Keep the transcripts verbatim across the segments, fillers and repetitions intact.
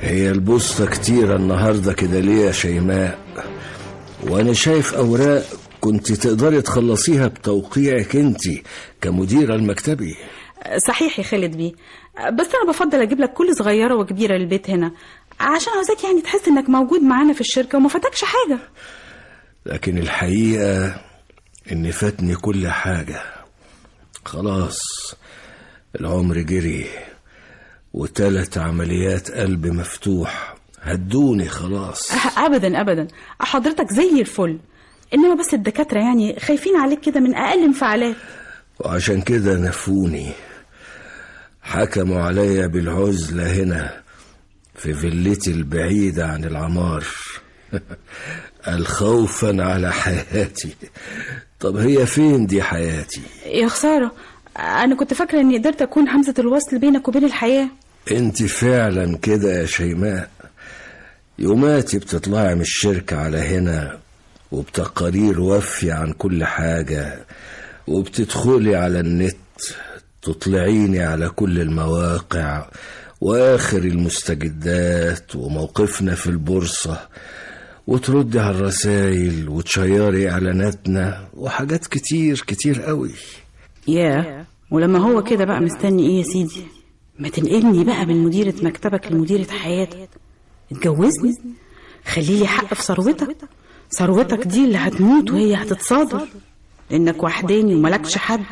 هي البوسطة كتيرة النهاردة كده ليه يا شيماء؟ وانا شايف اوراق كنت تقدري تخلصيها بتوقيعك انت كمديرة المكتبي. صحيح يا خالد بيه، بس انا بفضل اجيب لك كل صغيرة وكبيرة للبيت هنا عشان عاوزاك يعني تحس انك موجود معانا في الشركة وما فاتكش حاجة. لكن الحقيقة ان فاتني كل حاجة. خلاص العمر جري وثلاث عمليات قلب مفتوح هدوني خلاص. ابدا ابدا، حضرتك زي الفل، انما بس الدكاترة يعني خايفين عليك كده من اقل انفعالات، وعشان كده نفوني، حكموا عليا بالعزلة هنا في فيلتي البعيدة عن العمار الخوفا على حياتي. طب هي فين دي حياتي؟ يا خسارة، انا كنت فاكرة اني قدرت اكون همزة الوصل بينك وبين الحياة. انت فعلا كده يا شيماء، يوماتي بتطلعي من الشركة على هنا وبتقارير وافية عن كل حاجة، وبتدخلي على النت تطلعيني على كل المواقع واخر المستجدات وموقفنا في البورصة، وتردي على الرسائل وتشيري اعلاناتنا وحاجات كتير كتير قوي. ياه، ولما هو كده بقى مستني ايه يا سيدي؟ ما تنقلني بقى من مديرة مكتبك لمديرة حياتك، اتجوزني، خليلي حق في ثروتك. ثروتك دي اللي هتموت وهي هتتصادر، لانك وحداني وملكش حد.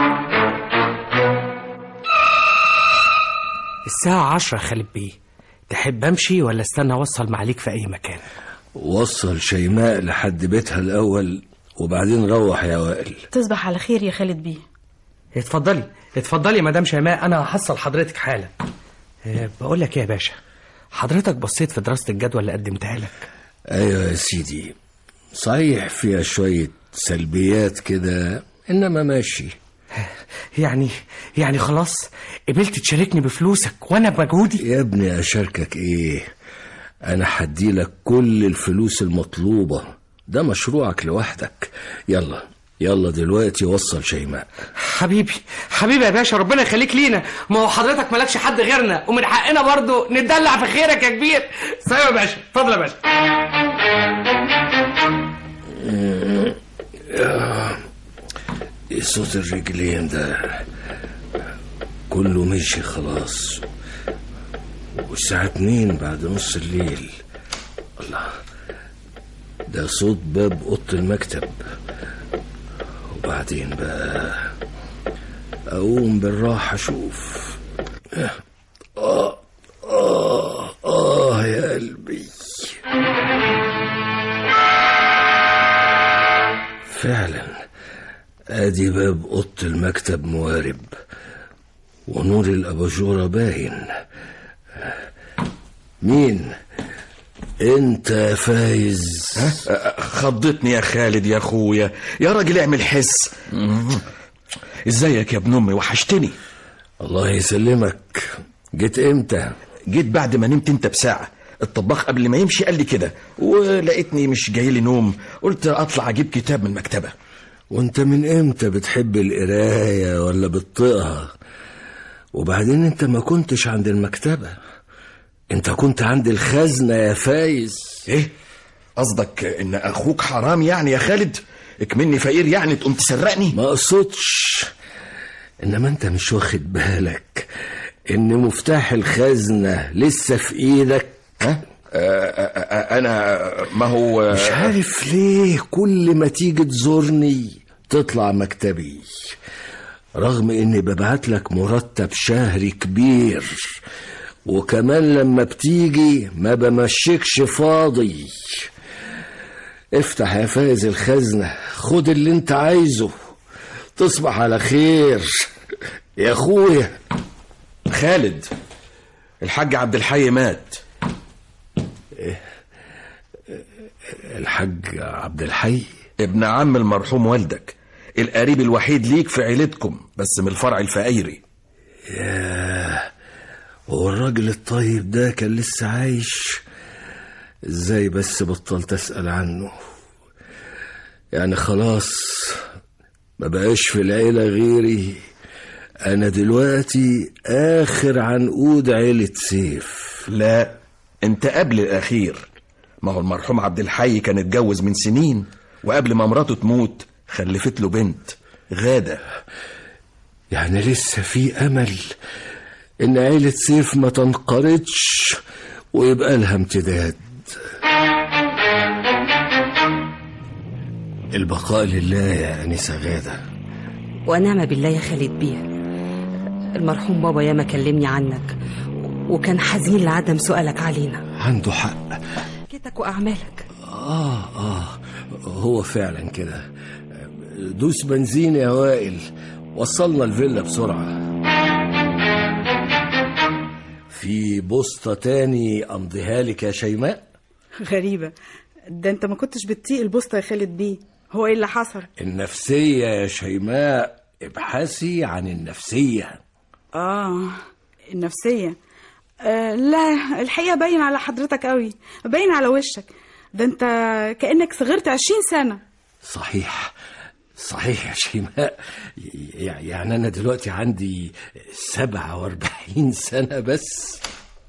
الساعة عشرة يا خالد بيه، تحب امشي ولا استنى اوصل معليك في اي مكان؟ وصل شيماء لحد بيتها الاول وبعدين روح يا وائل. تصبح على خير يا خالد بيه. اتفضلي اتفضلي يا مدام شيماء، انا هحصل حضرتك حالا. أه بقول لك ايه يا باشا، حضرتك بصيت في دراسة الجدوى اللي قدمتها لك؟ ايوه يا سيدي، صحيح فيها شوية سلبيات كده انما ماشي. يعني يعني خلاص قبلت تشاركني بفلوسك وانا بمجهودي؟ يا ابني اشاركك ايه، انا هدي لك كل الفلوس المطلوبة، ده مشروعك لوحدك. يلا يلا دلوقتي وصل شيماء. حبيبي حبيبي يا باشا، ربنا يخليك لينا، ما هو حضرتك مالكش حد غيرنا ومن حقنا برضو نتدلع في خيرك يا كبير. سلام يا باشا، اتفضل يا باشا. ايه صوت الرجلين ده؟ كله مشي خلاص، والساعة اتنين بعد نص الليل. الله، ده صوت باب اوضة المكتب. وبعدين بقى اقوم بالراحة اشوف. آه آه آه يا قلبي. فعلا ادي باب اوضة المكتب موارب ونور الاباجورة باين. مين انت يا فايز؟ خضتني يا خالد يا اخويا، يا راجل اعمل حس. ازيك يا ابن امي، وحشتني. الله يسلمك. جيت امتى؟ جيت بعد ما نمت انت بساعة. الطباخ قبل ما يمشي قال لي كده، ولقيتني مش جاي لي نوم، قلت اطلع اجيب كتاب من المكتبة. وانت من امتى بتحب القراية ولا بتطيقها؟ وبعدين انت ما كنتش عند المكتبة، انت كنت عند الخزنة يا فايز. ايه قصدك؟ ان اخوك حرام يعني يا خالد؟ اكمني فقير يعني تقوم تسرقني؟ ما اقصدش، انما انت مش واخد بالك ان مفتاح الخزنة لسه في ايدك؟ ها؟ انا ما هو مش عارف ليه كل ما تيجي تزورني تطلع مكتبي، رغم اني ببعت لك مرتب شهري كبير، وكمان لما بتيجي ما بمشيكش فاضي. افتح يا فايز الخزنة، خد اللي انت عايزه. تصبح على خير يا اخويا. خالد، الحاج عبد الحي مات. الحاج عبد الحي ابن عم المرحوم والدك، القريب الوحيد ليك في عيلتكم، بس من الفرع الفقيري. ياه، هو الراجل الطيب ده كان لسه عايش؟ ازاي بس بطلت اسأل عنه؟ يعني خلاص ما بقاش في العيلة غيري، انا دلوقتي اخر عنقود عيلة سيف. لا انت قبل الاخير. ما هو المرحوم عبد الحي كان اتجوز من سنين، وقبل ما مراته تموت خلفت له بنت غادة. يعني لسه في امل ان عيلة سيف ما تنقرضش ويبقى لها امتداد. البقاء لله يا انسة غادة. ونعم بالله يا خالد بيه. المرحوم بابا ياما كلمني عنك وكان حزين لعدم سؤالك علينا. عنده حق. حكيتك واعمالك. اه اه هو فعلا كده. دوس بنزين يا وائل، وصلنا الفيلا بسرعة. في بوسطة تاني امضيها لك يا شيماء؟ غريبة، ده انت ما كنتش بتطيق البوسطة يا خالد بيه. هو ايه اللي حصل؟ النفسية يا شيماء، ابحثي عن النفسية. اه النفسية. آه لا الحقيقة باين على حضرتك قوي، باين على وشك. ده انت كأنك صغرت عشرين سنة. صحيح صحيح يا شيماء. يعني أنا دلوقتي عندي سبعة واربعين سنة بس.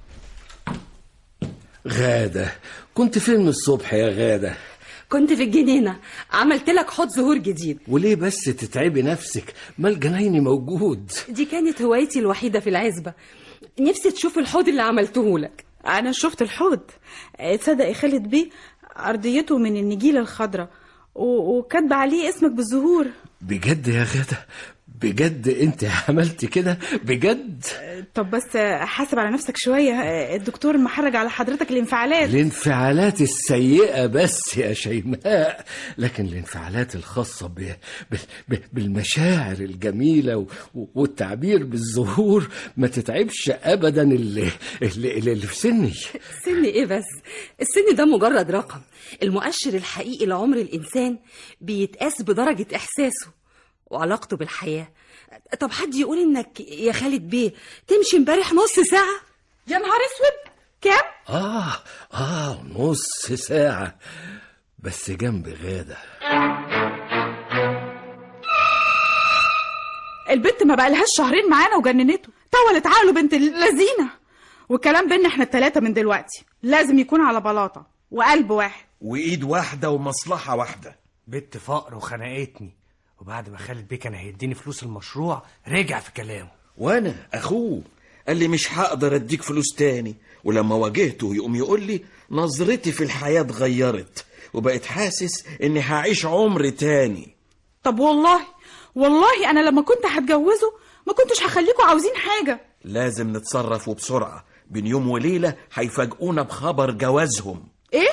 غادة، كنت فين من الصبح يا غادة؟ كنت في الجنينة، عملت لك حوض زهور جديد. وليه بس تتعبي نفسك؟ ما الجنايني موجود. دي كانت هوايتي الوحيدة في العزبة. نفسي تشوف الحوض اللي عملته لك. أنا شفت الحوض. تصدق يا خالد بيه، أرضيته من النجيلة الخضراء وكاتبه عليه اسمك بالزهور. بجد يا غادة؟ بجد انت عملتي كده بجد؟ طب بس حاسب على نفسك شوية، الدكتور محرج على حضرتك الانفعالات. الانفعالات السيئة بس يا شيماء، لكن الانفعالات الخاصة ب... ب... ب... بالمشاعر الجميلة و... والتعبير بالظهور ما تتعبش أبدا اللي, اللي... اللي في سني. سن ايه بس؟ السن ده مجرد رقم. المؤشر الحقيقي لعمر الإنسان بيتقاس بدرجة إحساسه وعلاقته بالحياة. طب حد يقول انك يا خالد بيه تمشي امبارح نص ساعة؟ يا نهار اسود، كام؟ اه اه نص ساعة بس جنب غادة. البنت ما بقالهاش شهرين معانا وجننته، طولت عقله بنت اللذينة. والكلام بينا احنا التلاتة من دلوقتي لازم يكون على بلاطة وقلب واحد وايد واحدة ومصلحة واحدة. بنت فقر وخنقتني، وبعد ما خالد بيه كان هيديني فلوس المشروع رجع في كلامه. وانا اخوه قال لي مش هقدر اديك فلوس تاني، ولما واجهته يقوم يقول لي نظرتي في الحياة اتغيرت وبقيت حاسس اني هعيش عمر تاني. طب والله والله انا لما كنت هتجوزه ما كنتش هخليكوا عاوزين حاجة. لازم نتصرف وبسرعة، بين يوم وليلة هيفاجئونا بخبر جوازهم. ايه؟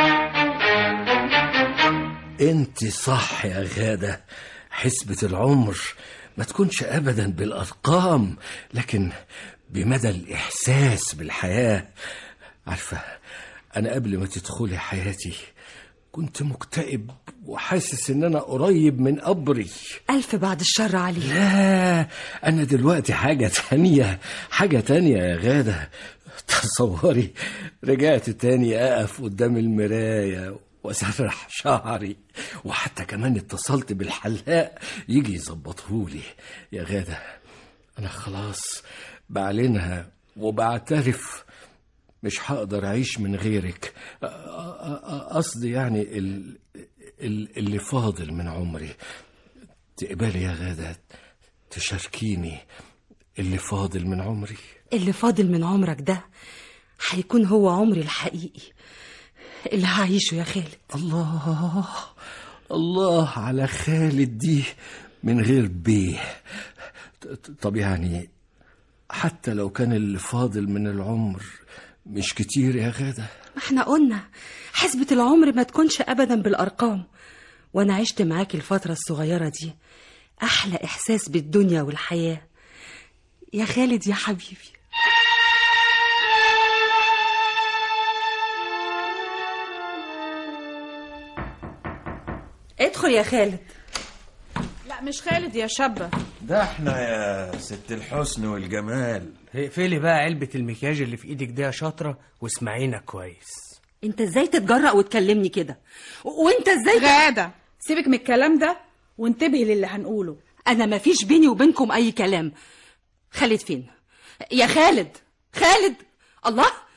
انت صح يا غادة، حسبة العمر ما تكونش أبدا بالأرقام لكن بمدى الإحساس بالحياة. عارفة، أنا قبل ما تدخلي حياتي كنت مكتئب وحاسس إن أنا قريب من قبري. ألف بعد الشر عليك. لا، أنا دلوقتي حاجة تانية، حاجة تانية يا غادة. تصوري رجعت تاني أقف قدام المراية واسرح شعري، وحتى كمان اتصلت بالحلاق يجي يظبطهولي. يا غادة، انا خلاص بعلنها وبعترف مش هقدر اعيش من غيرك. قصدي يعني اللي فاضل من عمري. تقبلي يا غادة تشاركيني اللي فاضل من عمري؟ اللي فاضل من عمرك ده هيكون هو عمري الحقيقي اللي هعيشه يا خالد. الله الله على خالد دي من غير بيه. طب يعني حتى لو كان اللي فاضل من العمر مش كتير يا غادة؟ ما احنا قلنا حسبة العمر ما تكونش أبدا بالأرقام، وأنا عشت معاك الفترة الصغيرة دي أحلى إحساس بالدنيا والحياة يا خالد يا حبيبي. ادخل يا خالد. لا مش خالد يا شابة، ده احنا يا ست الحسن والجمال. اقفلي بقى علبة المكياج اللي في ايدك دي يا شاطرة واسمعينا كويس. انت ازاي تتجرأ وتكلمني كده؟ وانت ازاي غادة سيبك من الكلام ده وانتبهي للي هنقوله. انا ما فيش بيني وبينكم اي كلام. خالد فين يا خالد؟ خالد، الله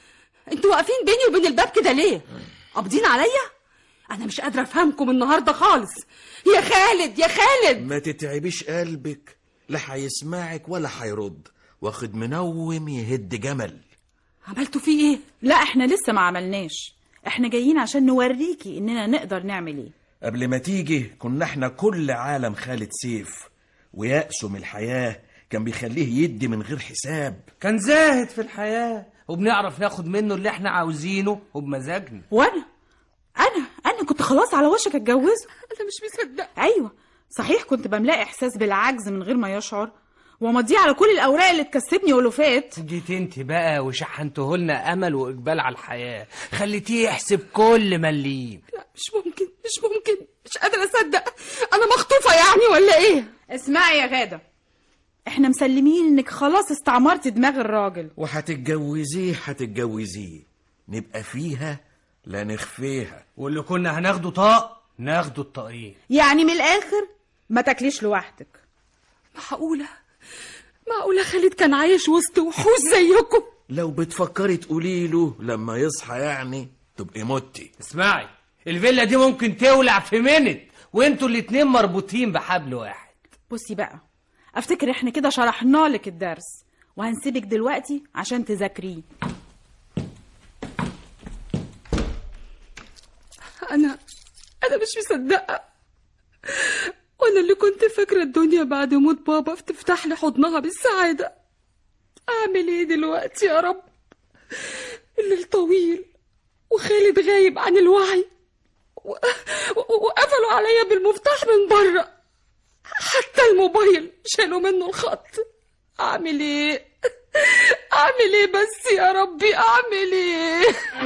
انتوا واقفين بيني وبين الباب كده ليه؟ قابضين عليا؟ انا مش قادره افهمكم النهارده خالص. يا خالد يا خالد، ما تتعبيش قلبك، لا هيسمعك ولا هيرد، واخد منوم يهد جمل. عملتوا فيه ايه؟ لا احنا لسه ما عملناش، احنا جايين عشان نوريكي اننا نقدر نعمل ايه. قبل ما تيجي كنا احنا كل عالم خالد سيف، ويأسه من الحياة كان بيخليه يدي من غير حساب. كان زاهد في الحياة وبنعرف ناخد منه اللي احنا عاوزينه وبمزاجنا. وانا انا انا كنت خلاص على وشك اتجوزه. انا مش مصدقه. ايوه صحيح، كنت بملاقي احساس بالعجز من غير ما يشعر، ومضيه على كل الاوراق اللي تكسبني ألوفات. جيت انت بقى وشحنته لنا امل واقبال على الحياه، خليتيه يحسب كل مليم. لا مش ممكن مش ممكن، مش قادره اصدق. انا مخطوفه يعني ولا ايه؟ اسمعي يا غاده، احنا مسلمين انك خلاص استعمرتي دماغ الراجل، وهتتجوزيه هتتجوزيه، نبقى فيها لا نخفيها، واللي كنا هناخده طاق ناخده الطاقين. يعني من الاخر ما تاكليش لوحدك. معقوله معقوله خالد كان عايش وسط وحوش زيكم؟ لو بتفكري تقولي له لما يصحى يعني تبقي متي. اسمعي، الفيلا دي ممكن تولع في منت وانتوا الاتنين مربوطين بحبل واحد. بصي بقى، افتكر احنا كده شرحنا لك الدرس، وهنسيبك دلوقتي عشان تذاكريه. انا انا مش مصدقه، وانا اللي كنت فاكره الدنيا بعد موت بابا تفتح لي حضنها بالسعاده. اعمل ايه دلوقتي يا رب؟ الليل طويل وخالد غايب عن الوعي، و... و... وقفلوا عليا بالمفتاح من بره، حتى الموبايل شالوا منه الخط. اعمل ايه؟ اعمل ايه بس يا ربي، اعمل ايه؟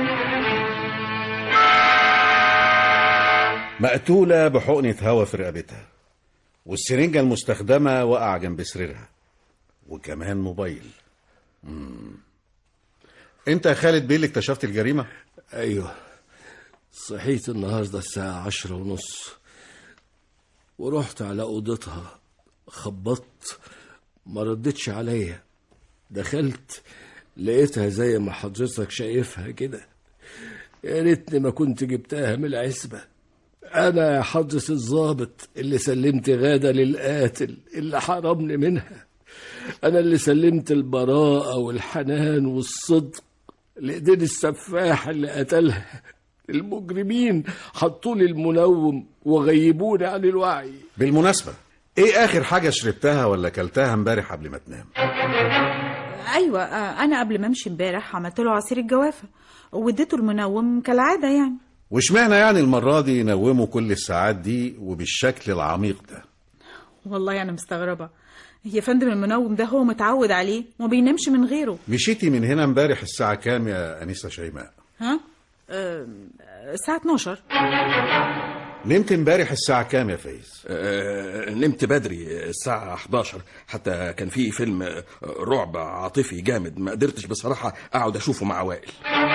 مقتولة بحقنة هوا في رقبتها، والسرنجة المستخدمة وقع جنب سريرها، وكمان موبايل. مم. انت يا خالد بيه اللي اكتشفت الجريمة؟ ايوه، صحيت النهاردة الساعة عشرة ونص ورحت على اوضتها، خبطت ما ردتش عليا، دخلت لقيتها زي ما حضرتك شايفها كده. يا ريتني ما كنت جبتها من العزبة. أنا يا حضرة الضابط اللي سلمت غادة للقاتل اللي حرمني منها، أنا اللي سلمت البراءة والحنان والصدق لإيدين السفاح اللي قتلها. المجرمين حطولي المنوم وغيبوني عن الوعي. بالمناسبة، ايه آخر حاجة شربتها ولا كلتها امبارح قبل ما تنام؟ ايوه، انا قبل ما امشي امبارح عملت له عصير الجوافه واديته المنوم كالعاده يعني. واشمعنى يعني المرة دي ينوموا كل الساعات دي وبالشكل العميق ده؟ والله انا مستغربه يا فندم، المنوم ده هو متعود عليه وما بينامش من غيره. مشيتي من هنا امبارح الساعة كام يا أنيسة شيماء؟ ها؟ أه... الساعه اتناشر. نمت امبارح الساعة كام يا فايز؟ أه نمت بدري الساعة حداشر، حتى كان في فيلم رعب عاطفي جامد ما قدرتش بصراحة أقعد أشوفه مع وائل.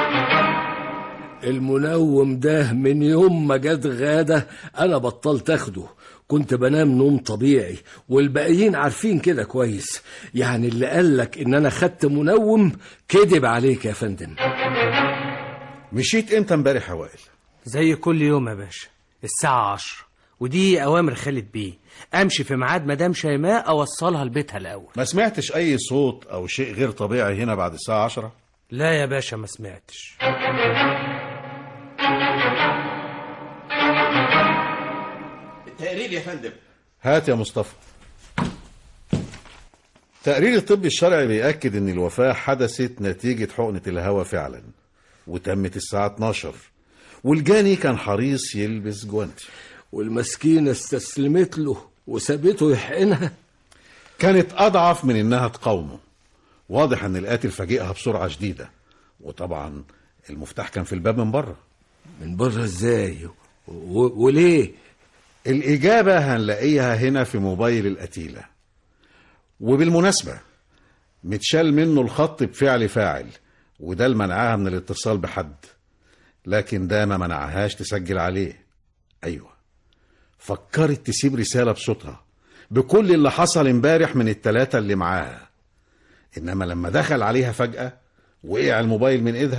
المنوم ده من يوم ما جت غادة أنا بطلت أخده، كنت بنام نوم طبيعي والباقيين عارفين كده كويس. يعني اللي قالك إن أنا خدت منوم كذب عليك يا فندم. مشيت امتى امبارح يا وائل؟ زي كل يوم يا باشا الساعة عشرة، ودي أوامر خالد بيه، أمشي في ميعاد مدام شيماء أوصلها لبيتها الأول. ما سمعتش أي صوت أو شيء غير طبيعي هنا بعد الساعة عشرة؟ لا يا باشا ما سمعتش. التقرير يا فندم. هات يا مصطفى. تقرير الطب الشرعي بيأكد ان الوفاة حدثت نتيجة حقنة الهواء فعلا، وتمت الساعة اتناشر، والجاني كان حريص يلبس جوانتي، والمسكينة استسلمت له وسابته يحقنها. كانت أضعف من إنها تقاومه. واضح ان القاتل فاجئها بسرعة شديدة، وطبعا المفتاح كان في الباب من بره. من بره ازاي و... وليه؟ الإجابة هنلاقيها هنا في موبايل القتيلة. وبالمناسبة متشال منه الخط بفعل فاعل، وده اللي منعها من الاتصال بحد، لكن ده ما منعهاش تسجل عليه. أيوة، فكرت تسيب رسالة بصوتها بكل اللي حصل امبارح من التلاتة اللي معاها، إنما لما دخل عليها فجأة وقع الموبايل من إيدها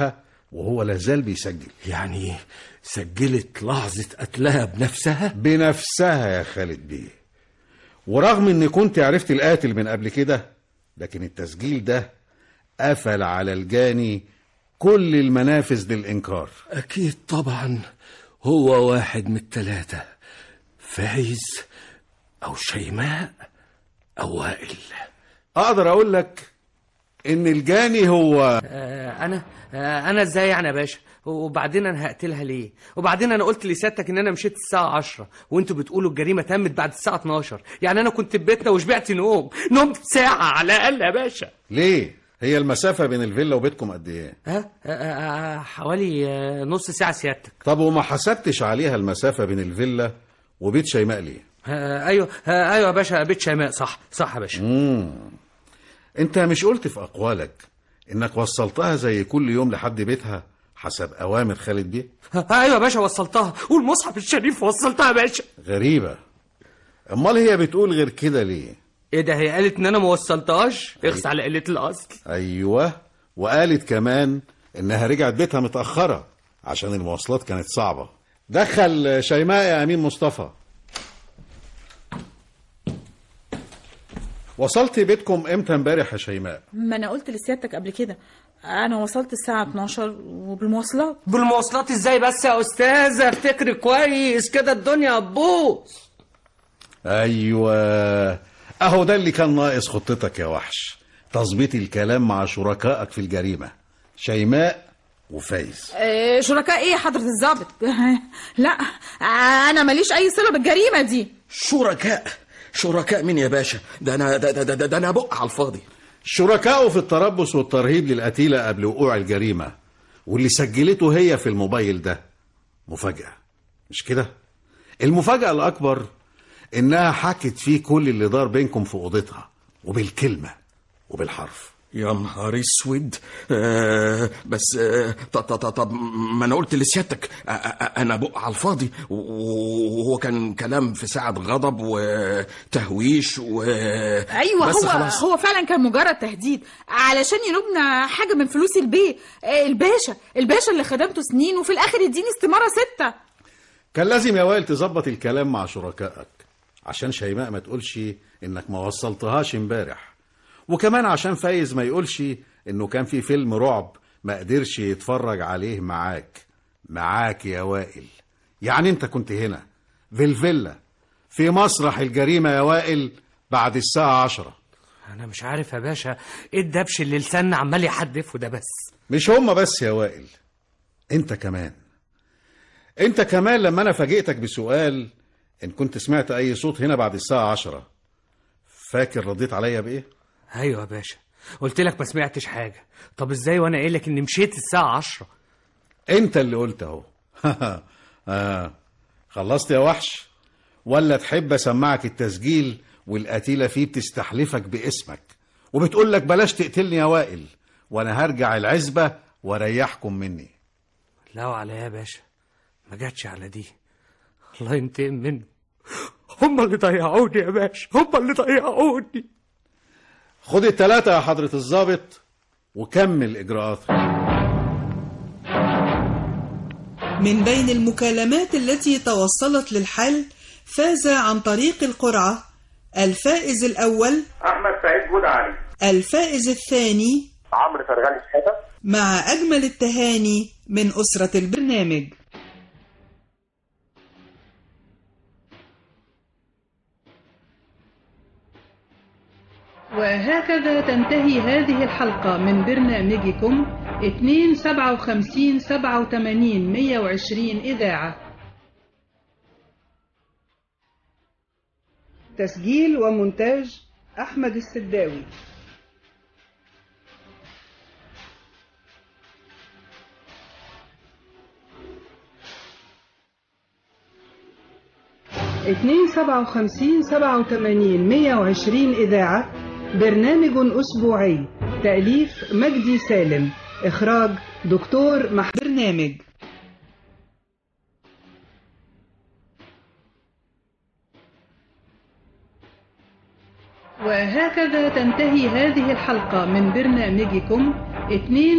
وهو لازال بيسجل. يعني سجلت لحظة قتلها بنفسها؟ بنفسها يا خالد بيه. ورغم اني كنت عرفت القاتل من قبل كده، لكن التسجيل ده قفل على الجاني كل المنافذ للإنكار. أكيد طبعا هو واحد من التلاتة، فايز أو شيماء أو وائل. أقدر أقول لك إن الجاني هو آه انا آه انا ازاي يعني يا باشا؟ وبعدين انا هقتلها ليه؟ وبعدين انا قلت لسيادتك ان انا مشيت الساعه عشرة وانتوا بتقولوا الجريمه تمت بعد الساعه اتناشر، يعني انا كنت في بيتنا وشبعت نوم، نمت ساعه على الاقل يا باشا. ليه؟ هي المسافة بين الفيلا وبيتكم قد ايه؟ ها آه آه آه حوالي آه نص ساعه سيادتك. طب وما حسبتش عليها المسافة بين الفيلا وبيت شيماء ليه؟ آه ايوه آه ايوه يا باشا، بيت شيماء. صح صح يا باشا. امم انت مش قلت في اقوالك انك وصلتها زي كل يوم لحد بيتها حسب اوامر خالد بيه؟ آه ايوه يا باشا وصلتها، والمصحف الشريف وصلتها يا باشا. غريبة. امال هي بتقول غير كده ليه؟ ايه ده؟ هي قالت ان انا ما وصلتهاش؟ اخس على قله الاصل. ايوه، وقالت كمان انها رجعت بيتها متأخرة عشان المواصلات كانت صعبة. دخل شيماء يا امين مصطفى. وصلت بيتكم امتى امبارح يا شيماء؟ ما انا قلت لسيادتك قبل كده، انا وصلت الساعه اتناشر وبالمواصلات. بالمواصلات ازاي بس يا استاذه؟ افتكري كويس كده الدنيا هتبوظ. ايوه، اهو ده اللي كان ناقص خطتك يا وحش، تظبيط الكلام مع شركائك في الجريمة، شيماء وفايز. إيه شركاء ايه يا حضرة الضابط؟ لا انا ماليش اي صلة بالجريمة دي. شركاء؟ شركاء مين يا باشا؟ ده انا ده ده, ده, ده انا بق على الفاضي. شركائه في التربص والترهيب للقتيلة قبل وقوع الجريمة، واللي سجلته هي في الموبايل ده مفاجأة، مش كده؟ المفاجأة الأكبر إنها حكت فيه كل اللي دار بينكم في أوضتها، وبالكلمة وبالحرف. يا نهار اسود. آه بس آه طب طب طب ما انا قلت لسيادتك آه آه انا بق على الفاضي، وهو كان كلام في ساعة غضب وتهويش و ايوه بس هو خلاص. هو فعلا كان مجرد تهديد علشان ينوبنا حاجة من فلوس البيه. الباشا الباشا اللي خدمته سنين وفي الاخر يديني استمارة ستة. كان لازم يا وائل تظبط الكلام مع شركائك عشان شيماء ما تقولش انك ما وصلتهاش امبارح، وكمان عشان فايز ما يقولش انه كان في فيلم رعب ما قدرش يتفرج عليه معاك. معاك يا وائل، يعني انت كنت هنا في الفيلا في مسرح الجريمة يا وائل بعد الساعة عشرة. انا مش عارف يا باشا ايه الدبش اللي لساننا عمال يحدفه ده. بس مش هما بس يا وائل، انت كمان انت كمان لما انا فاجئتك بسؤال ان كنت سمعت اي صوت هنا بعد الساعة عشرة، فاكر رديت عليا بايه؟ ايوه يا باشا، قلت لك ما سمعتش حاجه. طب ازاي وانا قايل لك اني مشيت الساعه عشرة؟ انت اللي قلت اهو. آه. خلصت يا وحش ولا تحب اسمعك التسجيل والقتيله فيه بتستحلفك باسمك وبتقول لك بلاش تقتلني يا وائل وانا هرجع العزبه واريحكم مني؟ لا وعلى يا باشا، ما جاتش على دي. الله ينتقم منه، هم اللي ضيعوني يا باشا، هم اللي ضيعوني. خد التلاتة يا حضرة الضابط وكمل إجراءاتك. من بين المكالمات التي توصلت للحل فاز عن طريق القرعة الفائز الأول أحمد سعيد جود علي، الفائز الثاني عمرو فرغلي شحاتة، مع أجمل التهاني من أسرة البرنامج. وهكذا تنتهي هذه الحلقة من برنامجكم اتنين سبعة وخمسين سبعة وتمانين مية وعشرين إذاعة. تسجيل ومونتاج أحمد السداوي. اتنين سبعة وخمسين سبعة وتمانين مية وعشرين إذاعة، برنامج أسبوعي، تأليف مجدي سالم، إخراج دكتور مح برنامج. وهكذا تنتهي هذه الحلقة من برنامجكم اتنين